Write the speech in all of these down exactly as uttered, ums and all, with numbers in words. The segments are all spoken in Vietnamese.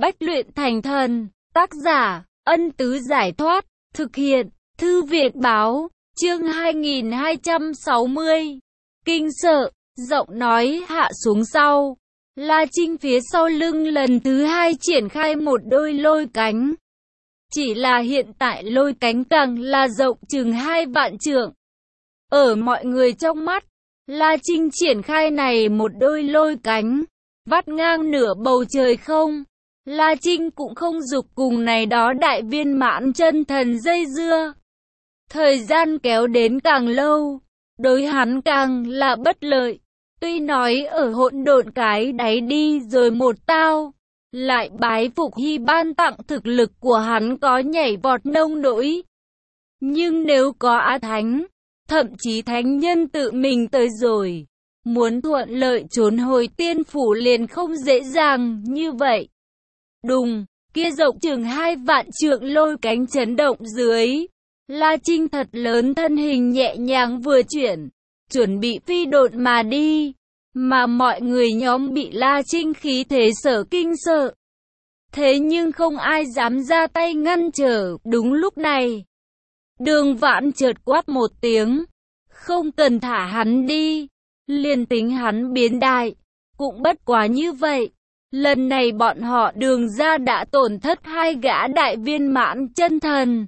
bách luyện thành thần. Tác giả, Ân Tứ Giải Thoát. Thực hiện, Thư Viện Báo. Chương hai nghìn hai trăm sáu mươi. Kinh sợ, giọng nói hạ xuống sau. La Trinh phía sau lưng lần thứ hai triển khai một đôi lôi cánh. Chỉ là hiện tại lôi cánh càng là rộng chừng hai vạn trượng. Ở mọi người trong mắt, La Trinh triển khai này một đôi lôi cánh, vắt ngang nửa bầu trời không. La Trinh cũng không dục cùng này đó đại viên mãn chân thần dây dưa. Thời gian kéo đến càng lâu, đối hắn càng là bất lợi. Tuy nói ở hỗn độn cái đáy đi rồi một tao, lại bái phục Hy ban tặng thực lực của hắn có nhảy vọt nông nỗi. Nhưng nếu có Á Thánh, thậm chí thánh nhân tự mình tới rồi, muốn thuận lợi trốn hồi tiên phủ liền không dễ dàng như vậy. Đùng, kia rộng chừng hai vạn trượng lôi cánh chấn động dưới. La Trinh thật lớn thân hình nhẹ nhàng vừa chuyển, chuẩn bị phi độn mà đi. Mà mọi người nhóm bị La Trinh khí thế sở kinh sợ. Thế nhưng không ai dám ra tay ngăn trở. Đúng lúc này, Đường Vãn chợt quát một tiếng. Không cần thả hắn đi. Liền tính hắn biến đại, cũng bất quá như vậy. Lần này bọn họ Đường gia đã tổn thất hai gã đại viên mãn chân thần.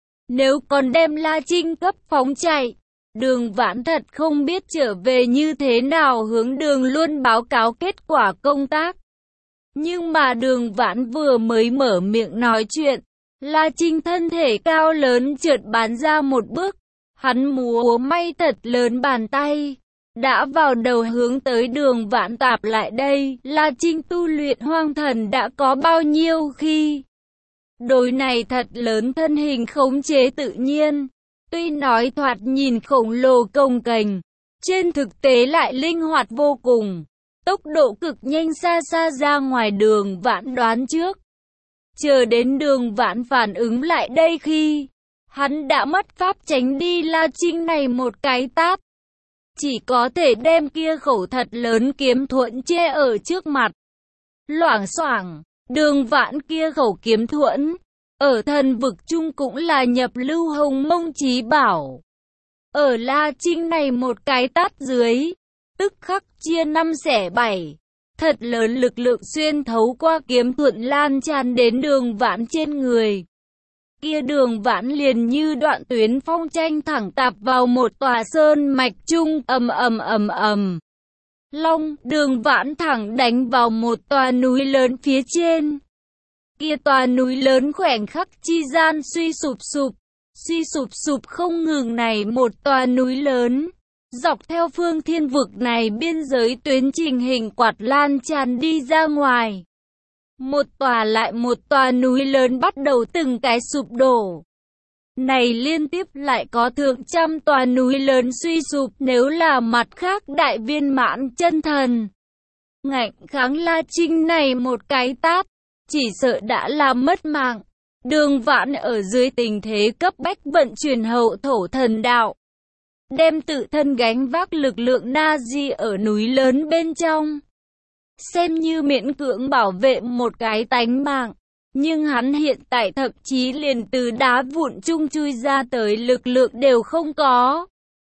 Nếu còn đem La Trinh cấp phóng chạy, Đường Vãn thật không biết trở về như thế nào hướng Đường Luân báo cáo kết quả công tác. Nhưng mà Đường Vãn vừa mới mở miệng nói chuyện, La Trinh thân thể cao lớn chợt bắn ra một bước. Hắn múa may thật lớn bàn tay, đã vào đầu hướng tới Đường Vãn tạp lại đây. La Trinh tu luyện hoang thần đã có bao nhiêu khi? Đối này thật lớn thân hình khống chế tự nhiên. Tuy nói thoạt nhìn khổng lồ cồng kềnh, trên thực tế lại linh hoạt vô cùng. Tốc độ cực nhanh xa xa ra ngoài Đường Vãn đoán trước. Chờ đến Đường Vãn phản ứng lại đây khi, hắn đã mất pháp tránh đi La Trinh này một cái tát. Chỉ có thể đem kia khẩu thật lớn kiếm thuẫn che ở trước mặt. Loảng xoảng, Đường Vãn kia khẩu kiếm thuẫn, ở thần vực chung cũng là nhập lưu hồng mông chí bảo. Ở La Trinh này một cái tát dưới, tức khắc chia năm xẻ bảy. Thật lớn lực lượng xuyên thấu qua kiếm thuẫn lan tràn đến Đường Vãn trên người. Kia Đường Vãn liền như đoạn tuyến phong tranh thẳng tạp vào một tòa sơn mạch chung, ầm ầm ầm ầm. Long, Đường Vãn thẳng đánh vào một tòa núi lớn phía trên. Kia tòa núi lớn khoảnh khắc chi gian suy sụp sụp, suy sụp sụp không ngừng này một tòa núi lớn. Dọc theo phương thiên vực này biên giới tuyến trình hình quạt lan tràn đi ra ngoài. Một tòa lại một tòa núi lớn bắt đầu từng cái sụp đổ. Này liên tiếp lại có thượng trăm tòa núi lớn suy sụp nếu là mặt khác đại viên mãn chân thần. Ngạnh kháng La Trinh này một cái tát, chỉ sợ đã làm mất mạng. Đường Vãn ở dưới tình thế cấp bách vận chuyển hậu thổ thần đạo. Đem tự thân gánh vác lực lượng Na-di ở núi lớn bên trong. Xem như miễn cưỡng bảo vệ một cái tánh mạng. Nhưng hắn hiện tại thậm chí liền từ đá vụn chung chui ra tới lực lượng đều không có.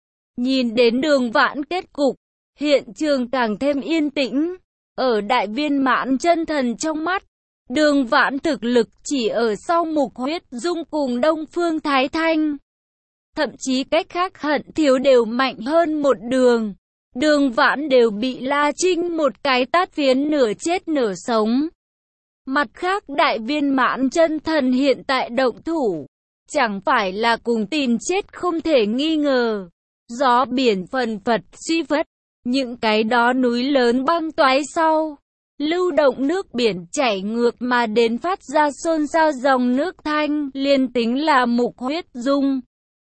Nhìn đến Đường Vãn kết cục, hiện trường càng thêm yên tĩnh. Ở đại viên mãn chân thần trong mắt, Đường Vãn thực lực chỉ ở sau Mục Huyết Dung cùng Đông Phương Thái Thanh. Thậm chí cách khác hận thiếu đều mạnh hơn một đường. Đường Vãn đều bị La Trinh một cái tát phiến nửa chết nửa sống. Mặt khác đại viên mãn chân thần hiện tại động thủ, chẳng phải là cùng tìm chết không thể nghi ngờ. Gió biển phần phật suy vất, những cái đó núi lớn băng toái sau. Lưu động nước biển chảy ngược mà đến phát ra xôn xao dòng nước thanh, liên tính là Mục Huyết Dung.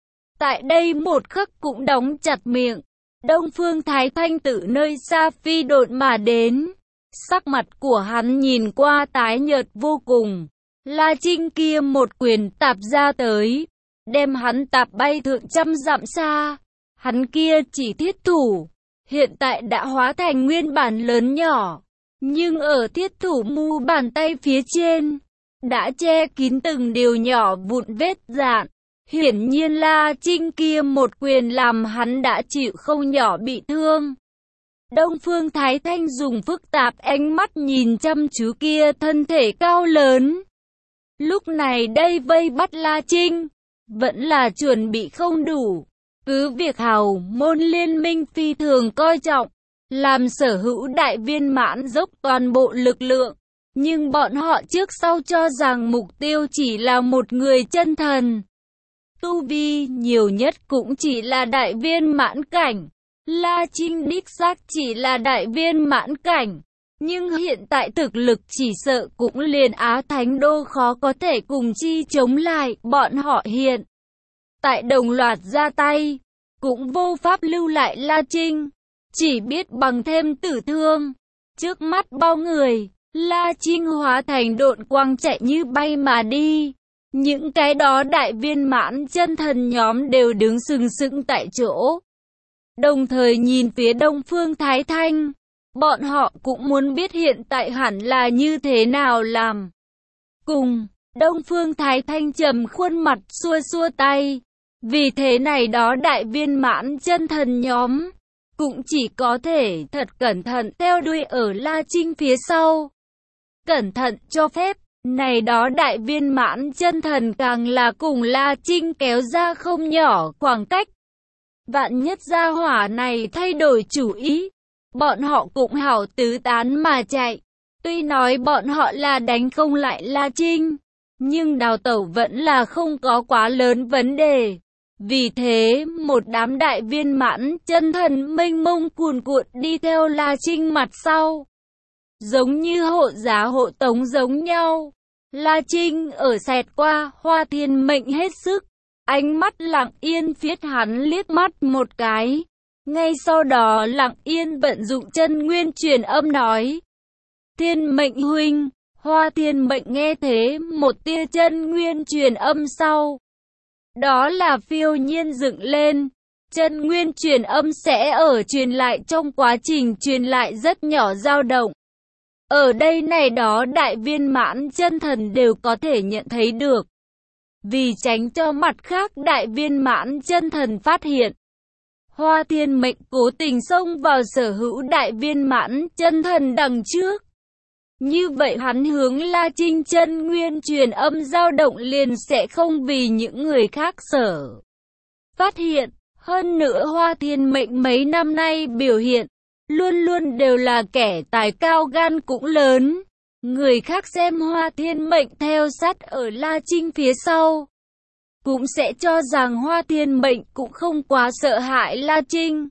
Tại đây một khắc cũng đóng chặt miệng. Đông Phương Thái Thanh từ nơi xa phi độn mà đến. Sắc mặt của hắn nhìn qua tái nhợt vô cùng. La Trinh kia một quyền tạp ra tới, đem hắn tạp bay thượng trăm dặm xa. Hắn kia chỉ thiết thủ, hiện tại đã hóa thành nguyên bản lớn nhỏ. Nhưng ở thiết thủ mu bàn tay phía trên, đã che kín từng điều nhỏ vụn vết dạn. Hiển nhiên La Trinh kia một quyền làm hắn đã chịu không nhỏ bị thương. Đông Phương Thái Thanh dùng phức tạp ánh mắt nhìn chăm chú kia thân thể cao lớn. Lúc này đây vây bắt La Trinh, vẫn là chuẩn bị không đủ. Cứ việc hào môn liên minh phi thường coi trọng, làm sở hữu đại viên mãn dốc toàn bộ lực lượng. Nhưng bọn họ trước sau cho rằng mục tiêu chỉ là một người chân thần. Tu vi nhiều nhất cũng chỉ là đại viên mãn cảnh. La Trinh đích xác chỉ là đại viên mãn cảnh. Nhưng hiện tại thực lực chỉ sợ cũng liền Á Thánh Đô khó có thể cùng chi chống lại. Bọn họ hiện tại đồng loạt ra tay, cũng vô pháp lưu lại La Trinh. Chỉ biết bằng thêm tử thương. Trước mắt bao người, La Trinh hóa thành độn quang chạy như bay mà đi. Những cái đó đại viên mãn chân thần nhóm đều đứng sừng sững tại chỗ. Đồng thời nhìn phía Đông Phương Thái Thanh. Bọn họ cũng muốn biết hiện tại hẳn là như thế nào làm. Cùng, Đông Phương Thái Thanh trầm khuôn mặt xua xua tay. Vì thế này đó đại viên mãn chân thần nhóm, cũng chỉ có thể thật cẩn thận theo đuôi ở La Trinh phía sau. Cẩn thận cho phép, này đó đại viên mãn chân thần càng là cùng La Trinh kéo ra không nhỏ khoảng cách. Vạn nhất gia hỏa này thay đổi chủ ý, bọn họ cũng hảo tứ tán mà chạy. Tuy nói bọn họ là đánh không lại La Trinh, nhưng đào tẩu vẫn là không có quá lớn vấn đề. Vì thế, một đám đại viên mãn chân thần mênh mông cuồn cuộn đi theo La Trinh mặt sau. Giống như hộ giá hộ tống giống nhau. La Trinh ở xẹt qua, Hoa Thiên Mệnh hết sức. Ánh mắt Lặng Yên phiết hắn liếc mắt một cái. Ngay sau đó Lặng Yên vận dụng chân nguyên truyền âm nói. Thiên Mệnh huynh, Hoa Thiên Mệnh nghe thế một tia chân nguyên truyền âm sau. Đó là phiêu nhiên dựng lên. Chân nguyên truyền âm sẽ ở truyền lại trong quá trình truyền lại rất nhỏ dao động. Ở đây này đó đại viên mãn chân thần đều có thể nhận thấy được. Vì tránh cho mặt khác đại viên mãn chân thần phát hiện, Hoa Thiên Mệnh cố tình xông vào sở hữu đại viên mãn chân thần đằng trước. Như vậy hắn hướng La Trinh chân nguyên truyền âm dao động liền sẽ không vì những người khác sở phát hiện. Hơn nữa Hoa Thiên Mệnh mấy năm nay biểu hiện, luôn luôn đều là kẻ tài cao gan cũng lớn. Người khác xem Hoa Thiên Mệnh theo sát ở La Trinh phía sau, cũng sẽ cho rằng Hoa Thiên Mệnh cũng không quá sợ hãi La Trinh.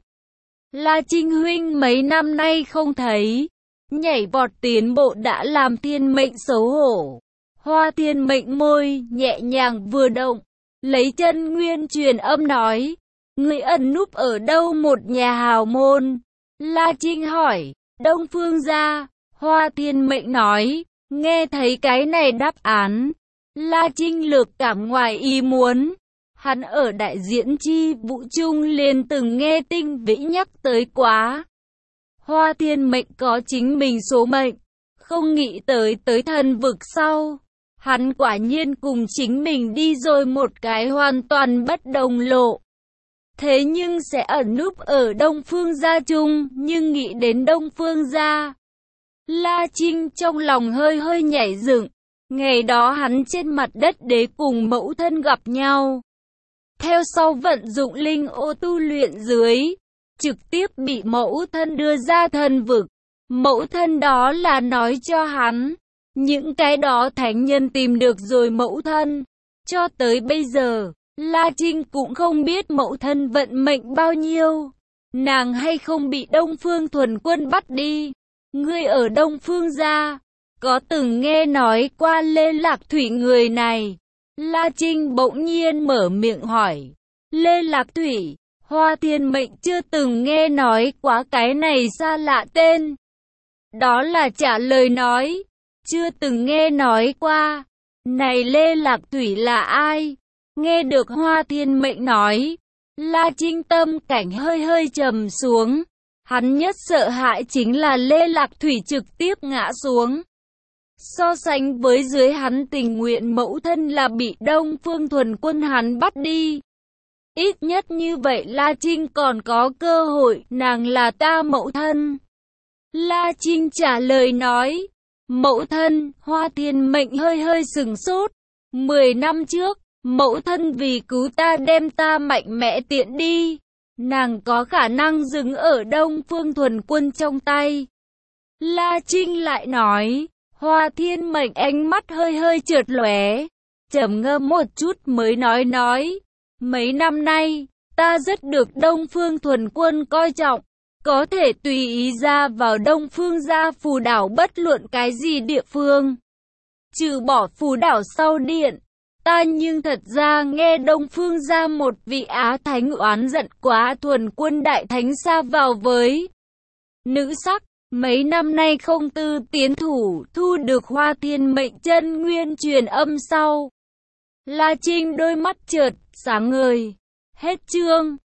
La Trinh huynh mấy năm nay không thấy, nhảy vọt tiến bộ đã làm Thiên Mệnh xấu hổ. Hoa Thiên Mệnh môi nhẹ nhàng vừa động, lấy chân nguyên truyền âm nói, người ẩn núp ở đâu một nhà hào môn? La Trinh hỏi, Đông Phương gia. Hoa Thiên Mệnh nói, nghe thấy cái này đáp án, La Trinh lược cảm ngoài ý muốn. Hắn ở đại diễn chi vũ trung liền từng nghe Tinh Vĩ nhắc tới quá. Hoa Thiên Mệnh có chính mình số mệnh, không nghĩ tới tới thần vực sau. Hắn quả nhiên cùng chính mình đi rồi một cái hoàn toàn bất đồng lộ. Thế nhưng sẽ ẩn núp ở Đông Phương gia chung, nhưng nghĩ đến Đông Phương gia, La Trinh trong lòng hơi hơi nhảy dựng. Ngày đó hắn trên mặt đất đế cùng mẫu thân gặp nhau. Theo sau vận dụng linh ô tu luyện dưới, trực tiếp bị mẫu thân đưa ra thần vực. Mẫu thân đó là nói cho hắn, những cái đó thánh nhân tìm được rồi mẫu thân. Cho tới bây giờ, La Trinh cũng không biết mẫu thân vận mệnh bao nhiêu. Nàng hay không bị Đông Phương Thuần Quân bắt đi. Ngươi ở Đông Phương gia, có từng nghe nói qua Lê Lạc Thủy người này? La Trinh bỗng nhiên mở miệng hỏi. Lê Lạc Thủy, Hoa Thiên Mệnh chưa từng nghe nói quá cái này xa lạ tên. Đó là trả lời nói, chưa từng nghe nói qua. Này Lê Lạc Thủy là ai? Nghe được Hoa Thiên Mệnh nói, La Trinh tâm cảnh hơi hơi trầm xuống. Hắn nhất sợ hãi chính là Lê Lạc Thủy trực tiếp ngã xuống. So sánh với dưới hắn tình nguyện mẫu thân là bị Đông Phương Thuần Quân hắn bắt đi. Ít nhất như vậy La Trinh còn có cơ hội, nàng là ta mẫu thân. La Trinh trả lời nói, mẫu thân, Hoa Thiên Mệnh hơi hơi sừng sốt. Mười năm trước, mẫu thân vì cứu ta đem ta mạnh mẽ tiện đi. Nàng có khả năng dừng ở Đông Phương Thuần Quân trong tay. La Trinh lại nói, Hoa Thiên Mệnh ánh mắt hơi hơi trượt lóe, trầm ngâm một chút mới nói nói, mấy năm nay, ta rất được Đông Phương Thuần Quân coi trọng, có thể tùy ý ra vào Đông Phương gia Phù Đảo bất luận cái gì địa phương. Trừ bỏ Phù Đảo sau điện, ta nhưng thật ra nghe Đông Phương gia một vị Á Thánh oán giận quá Thuần Quân đại thánh xa vào với nữ sắc. Mấy năm nay không tư tiến thủ, thu được Hoa Thiên Mệnh chân nguyên truyền âm sau. La Trinh đôi mắt chợt sáng ngời. Hết chương.